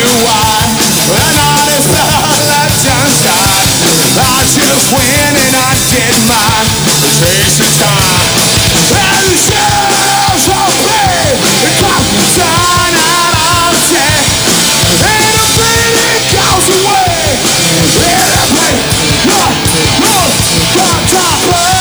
wide. And all this left unshot. I just went and I did mine. It takes some time. And the shadows of play. The clock turn out all day. And the feeling goes away. And I play. Got top.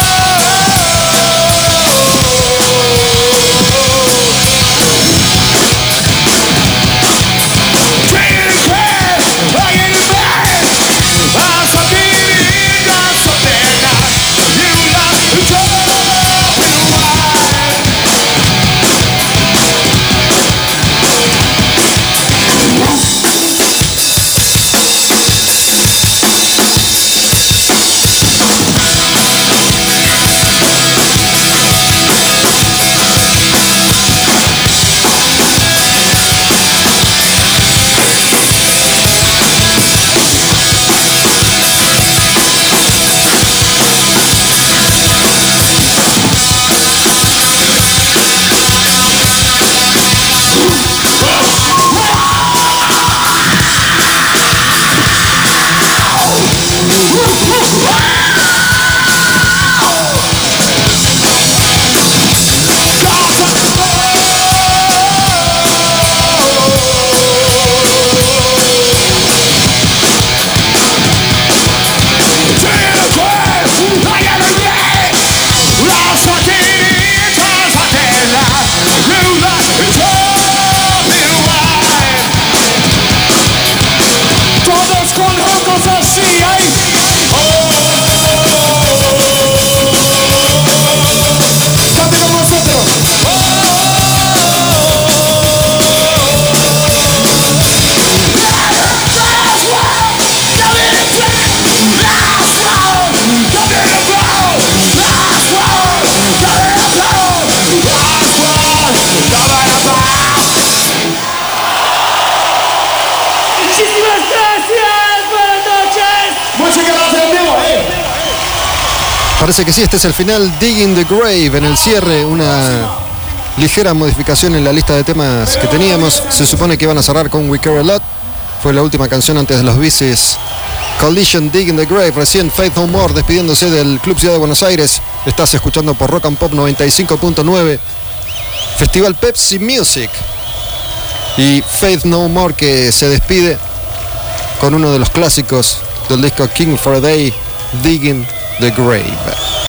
Parece que sí, este es el final. Digging the Grave en el cierre, una ligera modificación en la lista de temas que teníamos. Se supone que iban a cerrar con We Care A Lot. Fue la última canción antes de los bicis. Collision, Digging the Grave. Recién Faith No More despidiéndose del Club Ciudad de Buenos Aires. Estás escuchando por Rock and Pop 95.9. Festival Pepsi Music. Y Faith No More que se despide con uno de los clásicos del disco King for a Day, Digging the Grave.